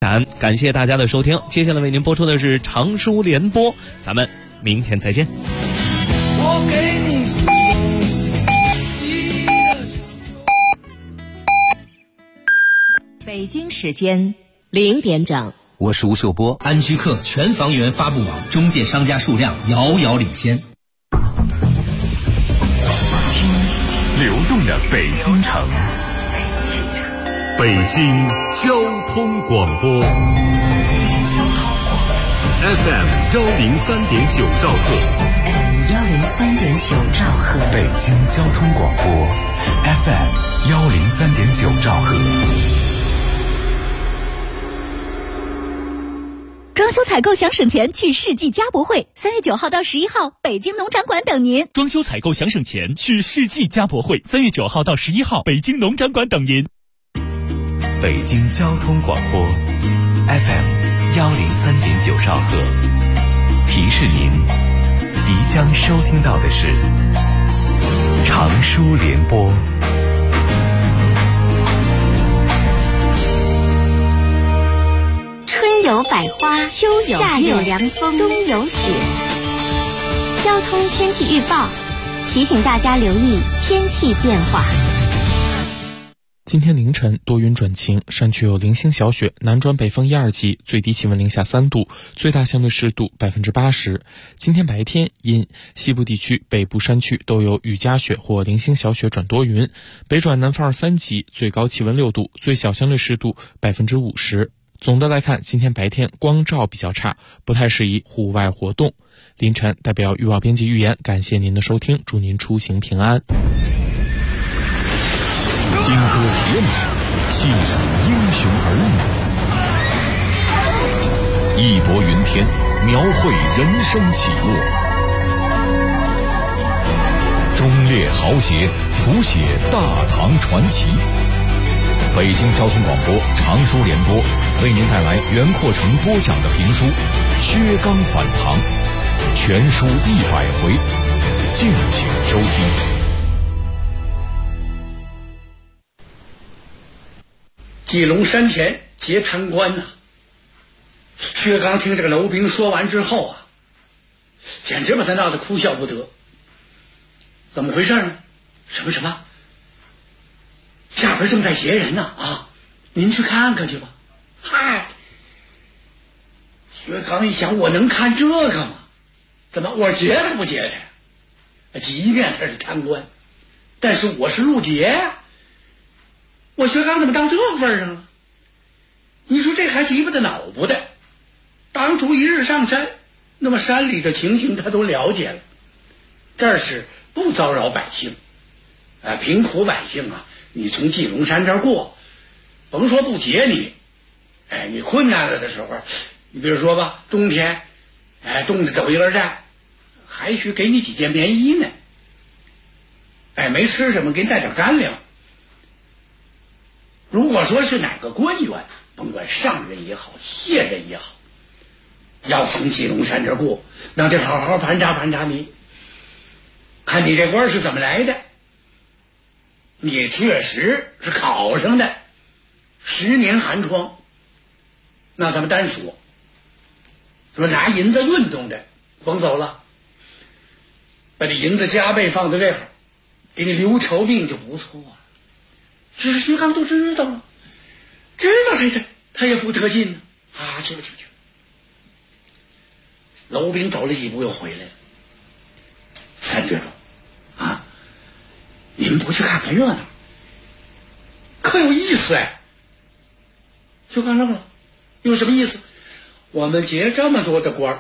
展。感谢大家的收听，接下来为您播出的是长书联播，咱们明天再见。 我给你北京时间0点整， 我是吴秀波。 安居客全房源发布网中介商家数量遥遥领先。 流动的北京城，北京交通广播 FM 103.9兆赫 103.9兆赫， 北京交通广播 FM 103.9兆赫。 装修采购想省钱，去世纪家博会，3月9号到11号，北京农展馆等您。 装修采购想省钱，去世纪家博会，3月9号到11号，北京农展馆等您。 北京交通广播 FM 103.9兆赫，提示您即将收听到的是长书联播。 春有百花，秋有夏有凉风，冬有雪。交通天气预报提醒大家留意天气变化。 今天凌晨多云转晴，山区有零星小雪，南转北风1、2级，最低气温零下3度，最大相对湿度80%。今天白天阴，西部地区、北部山区都有雨夹雪或零星小雪转多云，北转南风2、3级，最高气温6度，最小相对湿度50%。总的来看，今天白天光照比较差，不太适宜户外活动。凌晨代表预报编辑预言，感谢您的收听，祝您出行平安。 金戈铁马，细数英雄儿女，义薄云天，描绘人生起落，忠烈豪杰，谱写大唐传奇。北京交通广播长书联播为您带来袁阔成播讲的评书《薛刚反唐》，全书100回，敬请收听。 鸡笼山前劫贪官呐！薛刚听这个娄彬说完之后啊，简直把他闹得哭笑不得。怎么回事呢？什么？下边正在劫人呢啊！您去看看去吧。嗨，薛刚一想，我能看这个吗？怎么我劫他不劫他？即便他是贪官，但是我是路劫呀。我薛刚怎么到这份上了？你说这还急不得恼不得。当初一日上山，那么山里的情形他都了解了，这是不骚扰百姓，贫苦百姓啊，你从鸡笼山这儿过，甭说不劫你，你困难了的时候，你比如说吧，冬天，冻得抖一根站，还许给你几件棉衣呢，没吃什么，给你带点干粮。如果说是哪个官员，甭管上人也好，下人也好，要从鸡笼山这儿过，那得好好盘查盘查你，看你这官是怎么来的。你确实是考上的，10年寒窗，那咱们单说拿银子运动的，甭走了，把这银子加倍放在这儿，给你留条命就不错了。只是薛刚都知道了，知道他也不得劲呢。去。娄彬走了几步又回来了。三绝中啊，您不去看看热闹，可有意思哎。薛刚愣了，有什么意思？我们结这么多的官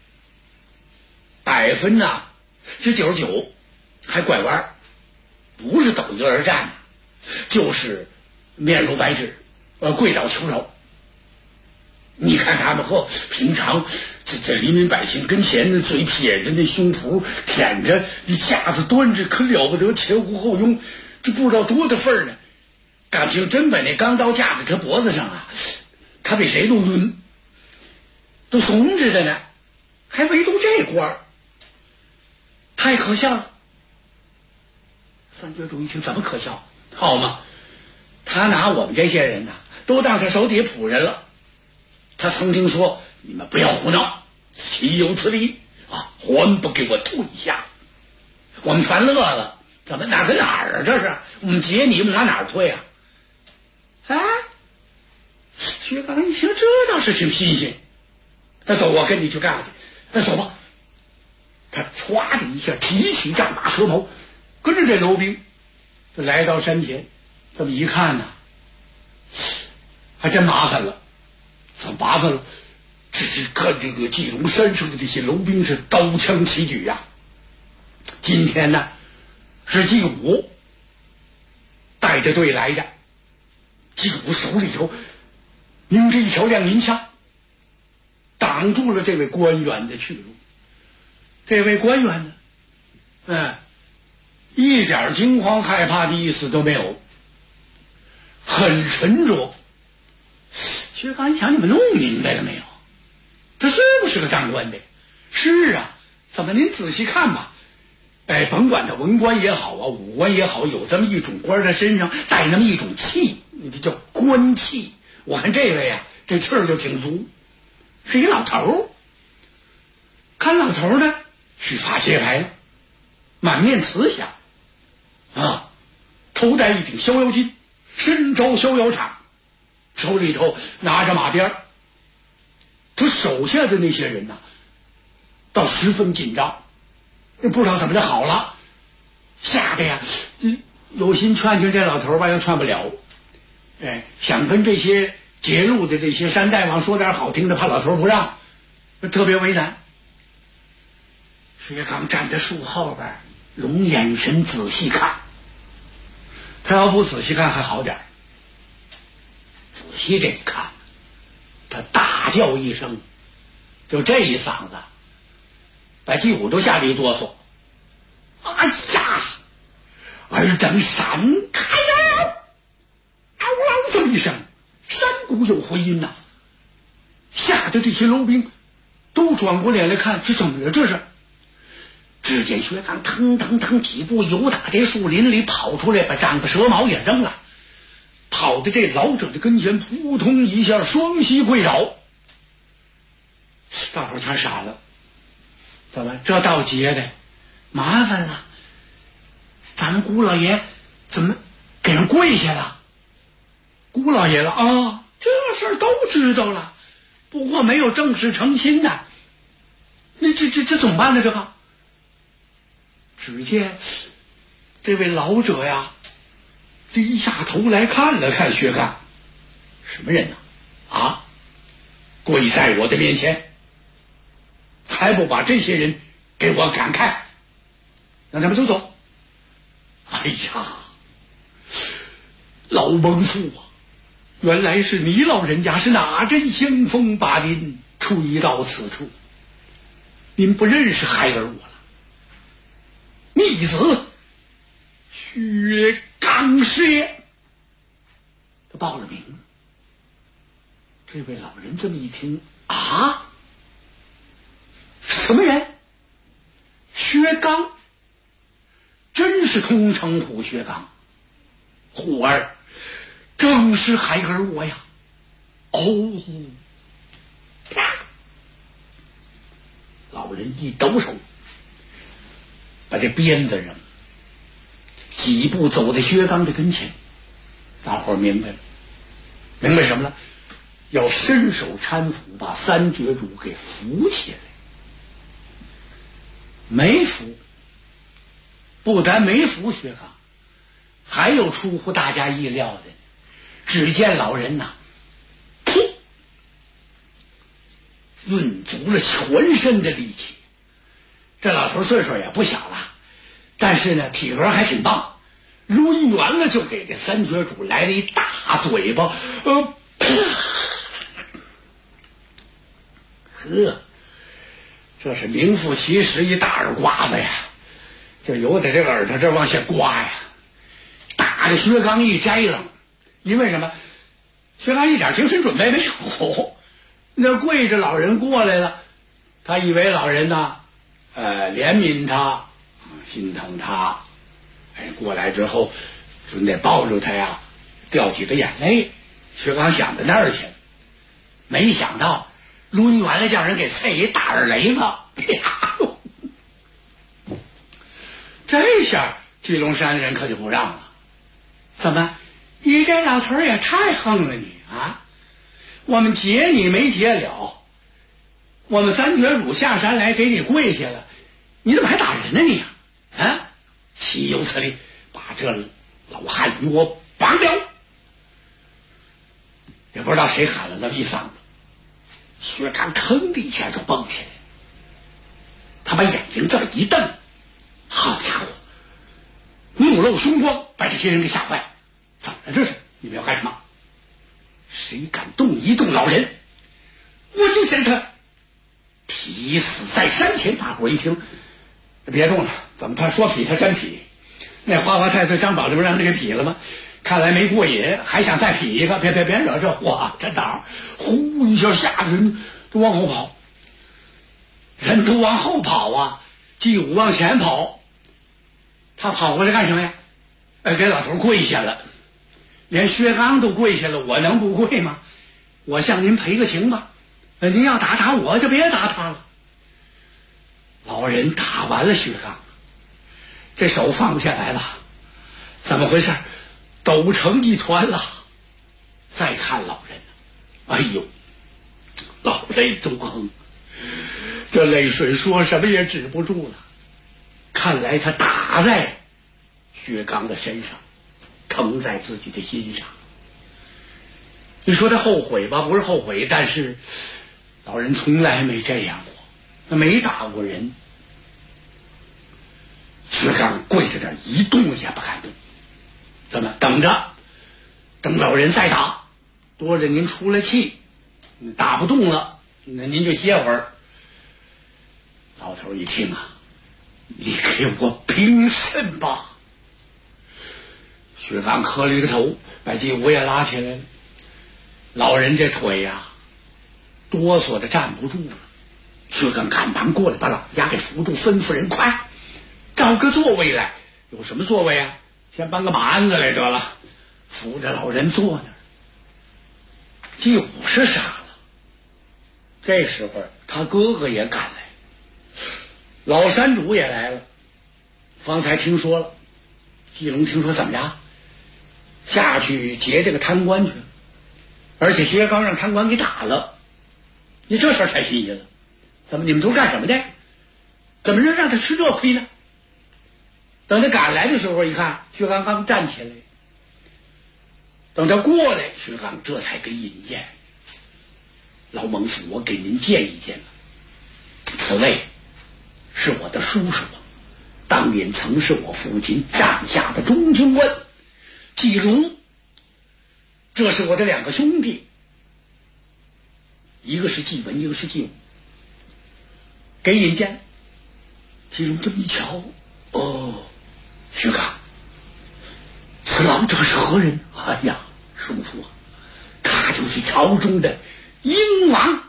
，100%是99，还拐弯，不是抖一个而战，就是面如白纸，跪倒求饶。你看他们和平常这黎民百姓跟前的嘴撇着，那胸脯舔着，一架子端着，可了不得，前呼后拥，这不知道多大份儿呢。感情真把那钢刀架在他脖子上啊，他比谁都晕，都怂着的呢，还唯独这官儿，太可笑了。三绝主一听，怎么可笑？好嘛，他拿我们这些人呐，都当成手底下仆人了。 他曾经说：“你们不要胡闹，岂有此理啊！还不给我退下！”我们全乐了，怎么哪跟哪儿啊？这是我们劫你，往哪儿退啊？哎，薛刚一听，这倒是挺新鲜。那走，我跟你去干去。那走吧。他歘的一下提起战马蛇矛，跟着这楼兵就来到山前。这么一看呢，还真麻烦了。怎么麻烦了？只是看这个鸡笼山上的这些楼兵是刀枪齐举呀。今天呢是季武带着队来的，季武手里头拎着一条亮银枪，挡住了这位官员的去路。这位官员呢，一点惊慌害怕的意思都没有，很沉着。薛刚一想，你们弄明白了没有？这是不是个当官的？是啊，怎么您仔细看吧。甭管他文官也好啊，武官也好，有这么一种官，他身上带那么一种气，这叫官气。我看这位啊，这气儿就挺足，是一老头儿。看老头儿呢，须发皆白了，满面慈祥啊，头戴一顶逍遥巾，身着逍遥氅，手里头拿着马鞭。他手下的那些人呢，倒十分紧张。不知道怎么就好了，吓得呀，有心劝劝这老头吧，又劝不了。想跟这些截路的这些山大王说点好听的，怕老头不让，特别为难。薛刚站在树后边，用眼神仔细看。他要不仔细看还好点，仔细这一看，他大叫一声，就这一嗓子。把季武都吓了一哆嗦。哎呀！尔等闪开呀！嗷这么一声，山谷有回音呐，吓得这些楼兵都转过脸来看，这怎么了？这是。只见薛刚腾腾腾几步由打这树林里跑出来，把丈夫蛇矛也扔了，跑到这老者的跟前，扑通一下双膝跪倒。大伙儿全傻了。怎么这道劫的麻烦了？咱们姑老爷怎么给人跪下了？姑老爷了啊，这事儿都知道了，不过没有正式成亲呢。那这怎么办呢？这个，只见这位老者呀，低下头来看了看薛刚，什么人呢？啊，跪在我的面前。还不把这些人给我赶开，让他们都走。哎呀，老蒙父啊，原来是你老人家是哪阵香风把您吹到此处？您不认识孩儿我了，逆子薛刚师。他报了名。这位老人这么一听，啊？什么人？薛刚，真是通称呼薛刚。虎儿，正是孩儿我呀。哦，啪！老人一抖手，把这鞭子扔，几步走在薛刚的跟前。大伙儿明白了，明白什么了？要伸手搀扶，把三绝主给扶起来。没扶，不但没扶薛刚，还有出乎大家意料的。只见老人呐，噗，运足了全身的力气。这老头岁数也不小了，但是呢，体格还挺棒。抡圆了就给这三绝主来了一大嘴巴，呵。这是名副其实一大耳刮子呀，就由在这个耳朵这往下刮呀，打的薛刚一摘冷。因为什么？薛刚一点精神准备没有，那跪着老人过来了，他以为老人呢，怜悯他，心疼他，过来之后准得抱住他呀，掉几个眼泪。薛刚想到那儿去， 没想到抡圆了叫人给啐一大耳雷子，这下巨龙山的人可就不让了。怎么，你这老头也太横了你啊！我们劫你没劫了，我们三绝主下山来给你跪下了，你怎么还打人呢你啊？岂有此理！把这老汉与我绑了！也不知道谁喊了那么一嗓子，薛刚腾的一下就蹦起来，他把眼睛这么一瞪，好家伙，目露凶光，把这些人给吓坏了。怎么了这是？你们要干什么？谁敢动一动老人，我就将他劈死在山前！大伙一听，别动了，怎么他说劈他真劈？那花花太岁张宝这不让他给劈了吗？看来没过瘾，还想再劈一个，别惹这祸！真的，呼一下吓得人都往后跑，人都往后跑啊！季武往前跑，他跑过来干什么呀？给老头跪下了，连薛刚都跪下了，我能不跪吗？我向您赔个情吧，您要打我就别打他了。老人打完了薛刚，这手放不下来了，怎么回事？抖成一团了。再看老人，哎呦，老泪纵横，这泪水说什么也止不住了。看来他打在薛刚的身上，疼在自己的心上。你说他后悔吧，不是后悔，但是老人从来没这样过，他没打过人。薛刚跪在这儿一动也不敢动，怎么等老人再打，多着您出了气，打不动了，那您就歇会儿。老头一听啊，你给我平身吧！薛刚磕了一个头，把季武也拉起来了。老人这腿呀，哆嗦的站不住了。薛刚赶忙过来把老人家给扶住，吩咐人快找个座位来。有什么座位啊？先搬个马鞍子来得了，扶着老人坐那儿。季武是傻了，这时候他哥哥也赶来，老山主也来了。方才听说了，季龙听说怎么着，下去劫这个贪官去了，而且薛刚让贪官给打了。你这事儿才新鲜了，怎么你们都干什么的？怎么能让他吃这亏呢？等他赶来的时候一看，薛刚刚站起来，等他过来，薛刚这才给引荐。老猛子，我给您见一见吧。此位是我的叔叔，当年曾是我父亲帐下的中军官季龙，这是我的两个兄弟，一个是季文，一个是季武。给引荐。季龙这么一瞧，哦，薛刚，此老者是何人？哎呀，叔父啊，他就是朝中的英王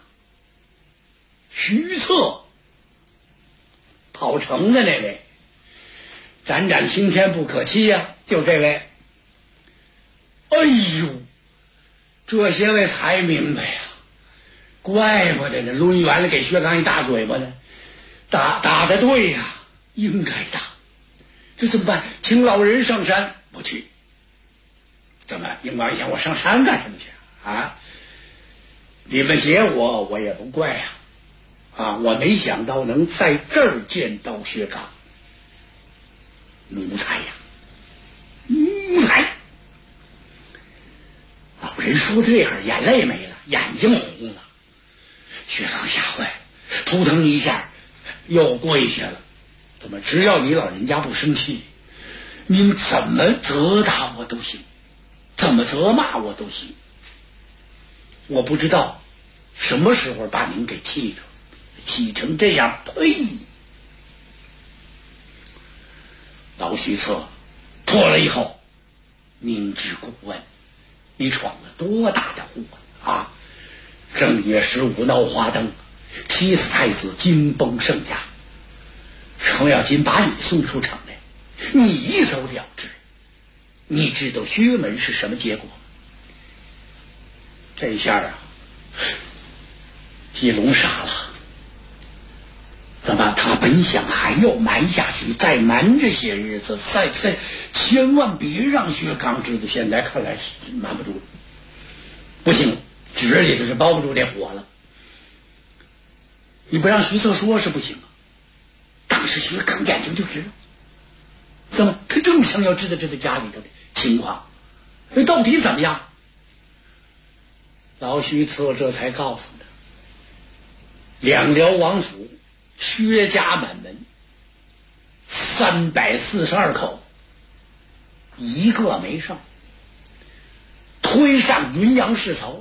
徐策，跑城的那位，展展青天不可欺呀，就这位。哎呦，这些位才明白呀，怪不得这抡圆了给薛刚一大嘴巴呢，打得对呀，应该打。这怎么办？请老人上山。不去。怎么，英王想我上山干什么去啊？你们劫我也不怪呀。我没想到能在这儿见到薛刚，奴才呀，奴才！老人说的这会儿眼泪没了，眼睛红了。薛刚吓坏了，扑腾一下又跪下了。怎么，只要你老人家不生气，您怎么责打我都行，怎么责骂我都行。我不知道什么时候把您给气着，气成这样，呸！老徐策破了以后，明知故问，你闯了多大的祸啊！正月15闹花灯，踢死太子，惊崩圣家。程咬金把你送出城来，你一走了之。你知道薛门是什么结果吗？这下啊， 继龙杀了，怎么他本想还要瞒下去，再瞒这些日子，再千万别让薛刚知道。现在看来是瞒不住了，不行，纸里头是包不住这火了。你不让徐策说是不行啊。当时薛刚眼睛就知道，怎么他正想要知道家里头的情况，到底怎么样？老徐策这才告诉他，两辽王府薛家满门342口，一个没剩，推上云阳市曹，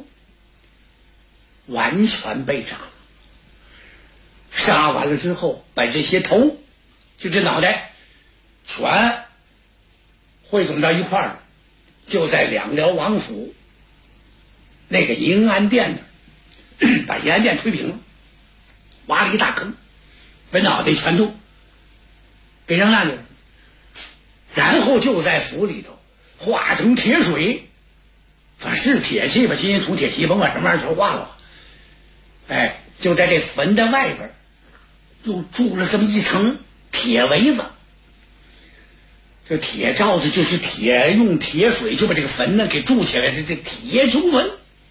完全被杀了。杀完了之后，把这些头，就这脑袋，全汇总到一块儿了，就在两辽王府那个银安殿那儿，把银安殿推平了，挖了一大坑，把脑袋全都给扔那里了。然后就在府里头化成铁水，反正是铁器吧，金银土铁器，甭管什么玩意儿全化了。哎，就在这坟的外边又筑了这么一层铁围子，这铁罩子就是用铁水就把这个坟呢给筑起来，这铁穹坟，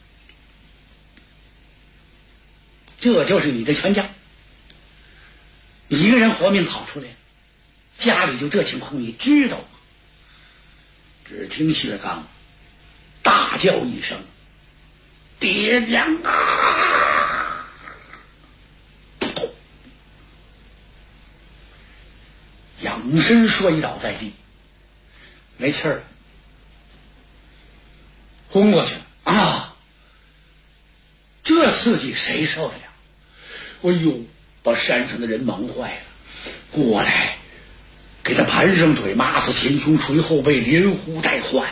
这就是你的全家，一个人活命跑出来，家里就这情况，你知道吗？只听薛刚大叫一声：“爹娘啊！”仰身摔倒在地，没气儿了，昏过去了啊！这刺激谁受得了？哎呦，把山上的人忙坏了，过来给他盘上腿，马死前胸，捶后背，连呼带唤，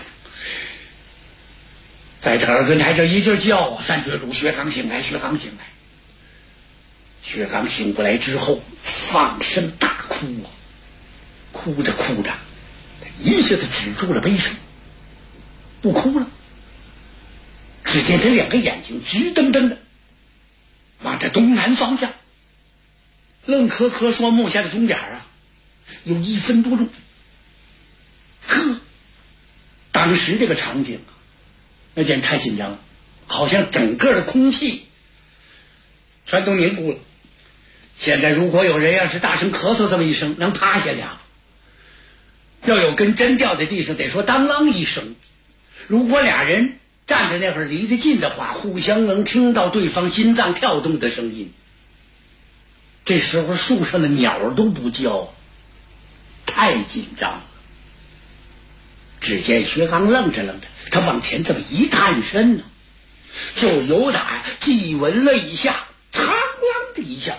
在这耳根台这一劲叫啊！三绝主，薛刚醒来，薛刚醒来！薛刚醒过来之后，放声大哭啊！哭着哭着，一下子止住了悲声，不哭了。只见这两个眼睛直瞪瞪的往这东南方向，愣磕磕说木下的钟点啊，有1分多钟。呵，当时这个场景啊，那简直太紧张了，好像整个的空气全都凝固了。现在如果有人要是大声咳嗽这么一声，能趴下俩；要有根针掉在地上，得说当啷一声。如果俩人站在那会儿离得近的话，互相能听到对方心脏跳动的声音。这时候树上的鸟都不叫，太紧张了。只见薛刚愣着愣着，他往前这么一探身呢，就由打祭文了一下，苍啷的一下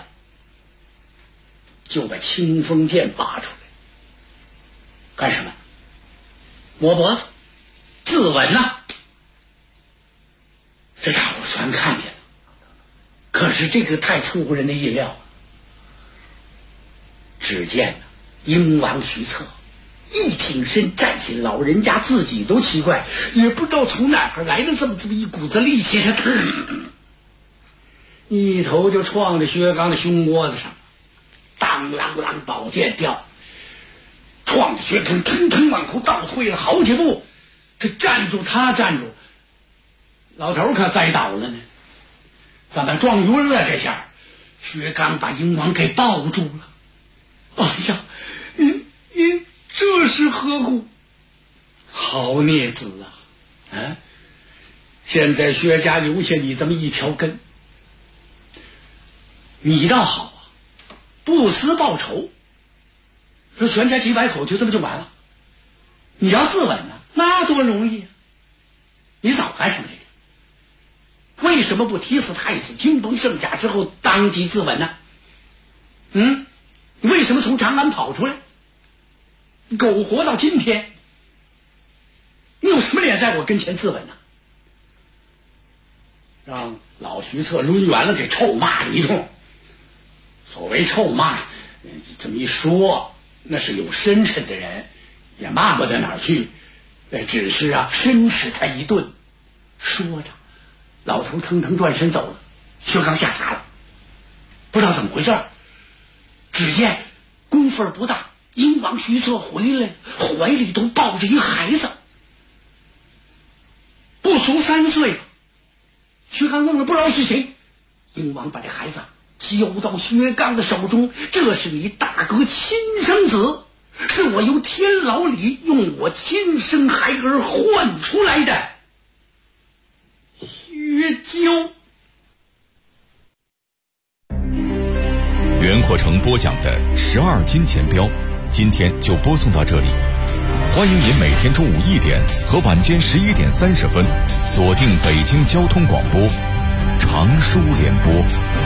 就把清风剑拔出来。干什么？摸脖子自刎呐！这大伙全看见了，可是这个太出乎人的意料了。只见英王徐策一挺身站起，老人家自己都奇怪，也不知道从哪儿来的这么一股子力气，他一头就撞在薛刚的胸窝子上，当啷啷宝剑掉，撞着薛刚腾腾往后倒退了好几步，这站住他站住，老头可栽倒了呢，怎么撞晕了？这下薛刚把英王给抱住了。哎呀，您这是何故？好孽子啊！现在薛家留下你这么一条根，你倒好啊，不思报仇，说全家几百口就这么就完了。你要自刎呢，那多容易啊！你早干什么来着？为什么不踢死太子，惊崩圣甲之后当即自刎呢？你为什么从长安跑出来，苟活到今天？你有什么脸在我跟前自刎呢？让老徐策抡圆了给臭骂了一通。所谓臭骂，这么一说，那是有深沉的人也骂不到哪儿去，只是申斥他一顿。说着，老头腾腾转身走了。薛刚吓傻了， 不知道怎么回事，只见功夫不大，英王徐策回来，怀里头抱着一孩子，不足3岁吧。薛刚弄了不知道是谁，英王把这孩子交到薛刚的手中，这是你大哥亲生子，是我由天牢里用我亲生孩儿换出来的薛娇。 袁阔成播讲的12金钱镖，今天就播送到这里。欢迎您每天中午1点和晚间11点30分锁定北京交通广播常书联播。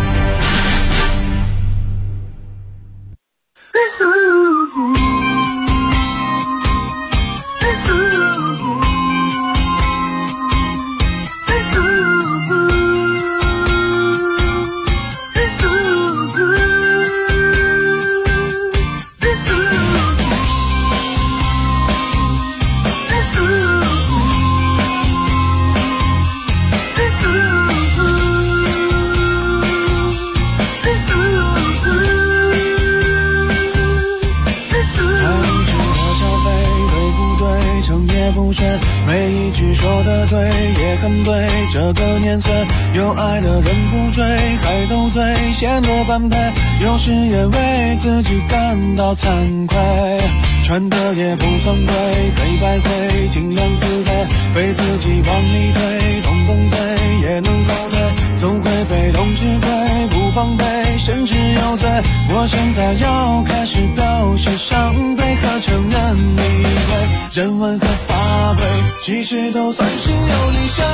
每一句说的对也很对，这个年岁有爱的人不追，还斗嘴显得般配，有时也为自己感到惭愧，穿的也不算贵，黑白灰尽量自卑，被自己往里推，动动嘴也能后退，总会被动吃亏，不防备甚至有罪。我现在要开始表示伤悲和承认理会，人文和法规其实都算是有理想，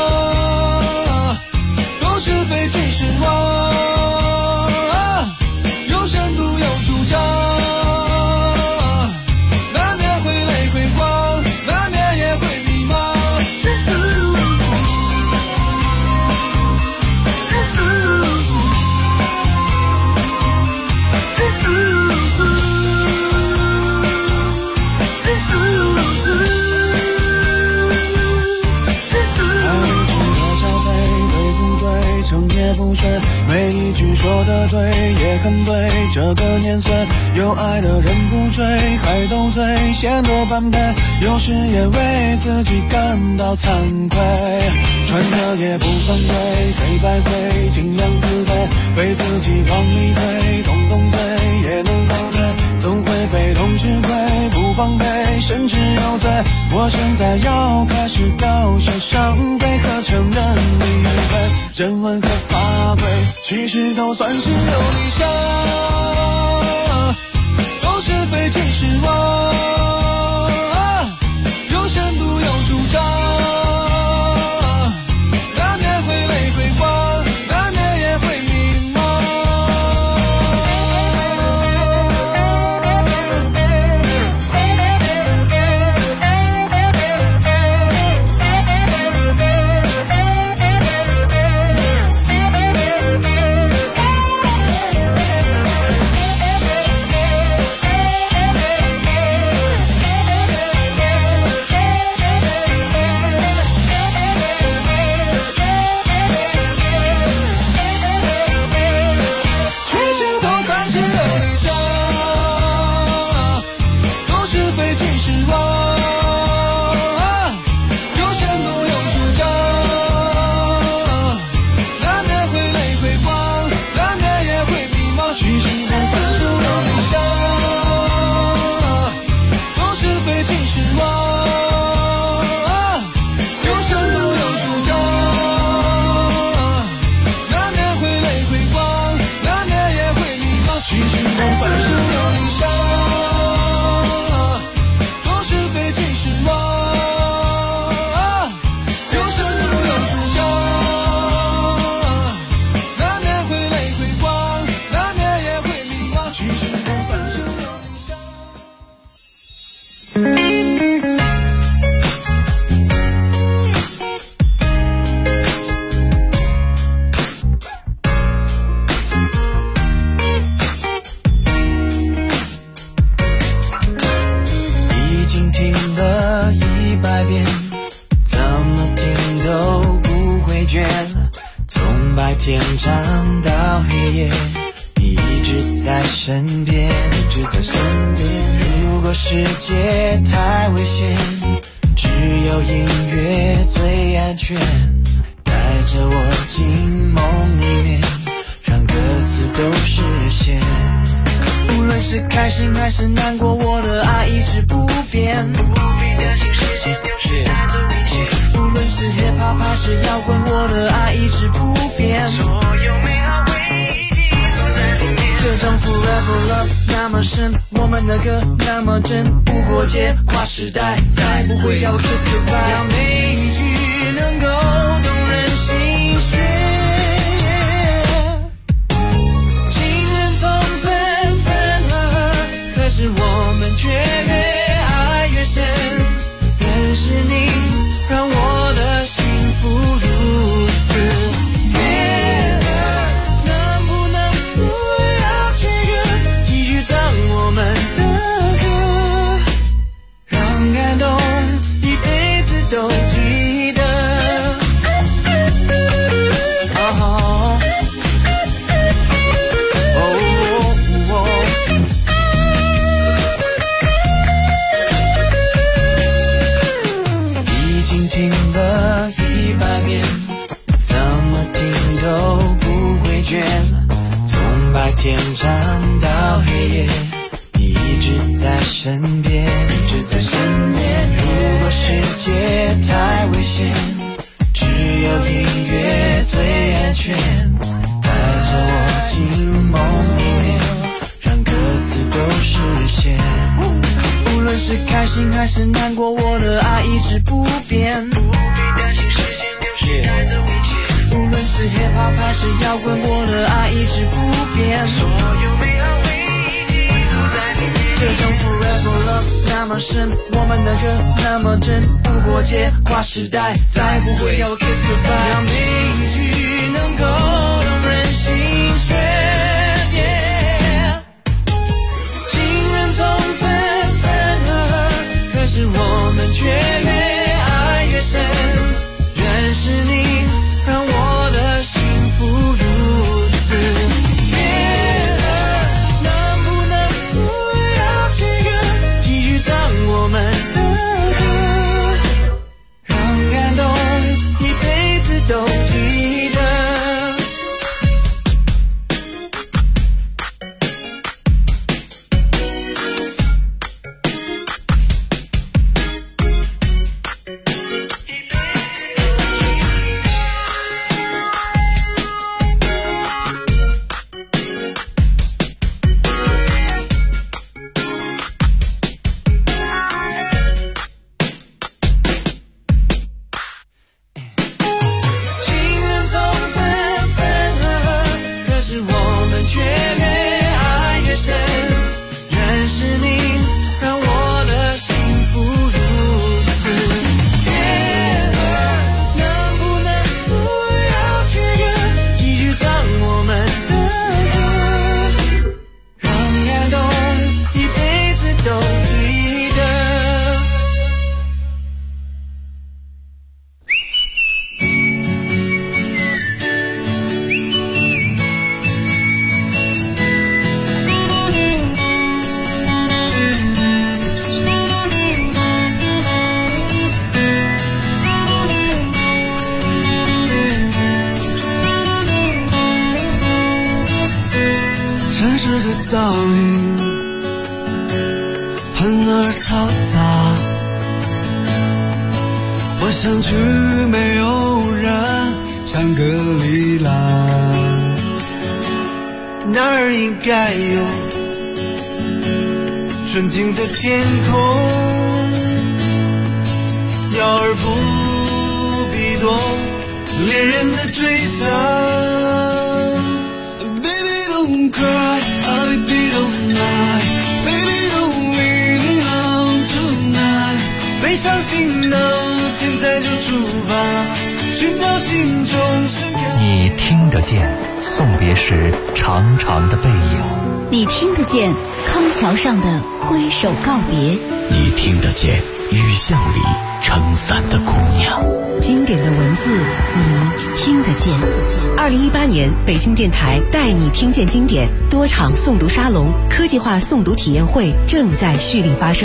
都是非其实妄，有深度有主张，难免会累会慌，难免也会迷茫。也不睡，每一句说的对也很对，这个年岁有爱的人不追，还斗嘴显得般配，有时也为自己感到惭愧，穿的也不算贵，黑白灰尽量自卑，被自己往里推，动动嘴也能后退，总会被动吃亏，不防备甚至有罪。我现在要开始表示伤悲和承认理会，人文和法规其实都算是有理想，都是非其实妄，有深度有主张，难免会累会慌，难免也会迷茫。 长到黑夜，你一直在身边，一直在身边。如果世界太危险，只有音乐最安全，带着我进梦里面，让歌词都实现。无论是开心还是难过，我的爱一直不变，不必担心时间流逝带走一切。无论是 hiphop 还是摇滚，我的爱一直不变，所有美好回忆寄托在里面。这种 forever love 那么深，我们的歌那么真，不过界跨时代，再不会叫我 kiss goodbye。让每一句能够动人心弦。可是我们却越爱越深，认识你让我的幸福如此。月儿能不能不要切割，继续唱我们的歌，让感动一辈子都记得。听了100遍，怎么听都不会倦。从白天长到黑夜，你一直在身边，一直在身边。如果世界太危险，只有音乐最安全，带着我进梦里面，让歌词都实现。无论是开心还是难过，我的爱一直不变，不必担心时间流逝带走一切。无论是 hiphop 还是摇滚，我的爱一直不变，所有美好回忆寄托在里面。这种 forever love 那么深，我们的歌那么真，不过界跨时代，再不会叫我 kiss goodbye。让每一句能够动人心弦。是我们却越爱越深，认识你让我的幸福如此。月儿能不能不要切割，继续唱我们的歌，让感动一辈子都记得。噪音很而嘈杂，我想去没有人，香格里拉，那儿应该有纯净的天空，要而不必多恋人的追想。Baby don't cry, baby don't lie, baby don't leave me alone tonight。背上行囊，现在就出发，寻找心中深刻。 你听得见送别时长长的背影， 你听得见康桥上的挥手告别， 你听得见雨巷里撑伞的姑娘。 经典的文字你听得见。2018年北京电台带你听见经典多场诵读沙龙、科技化诵读体验会正在蓄力发生。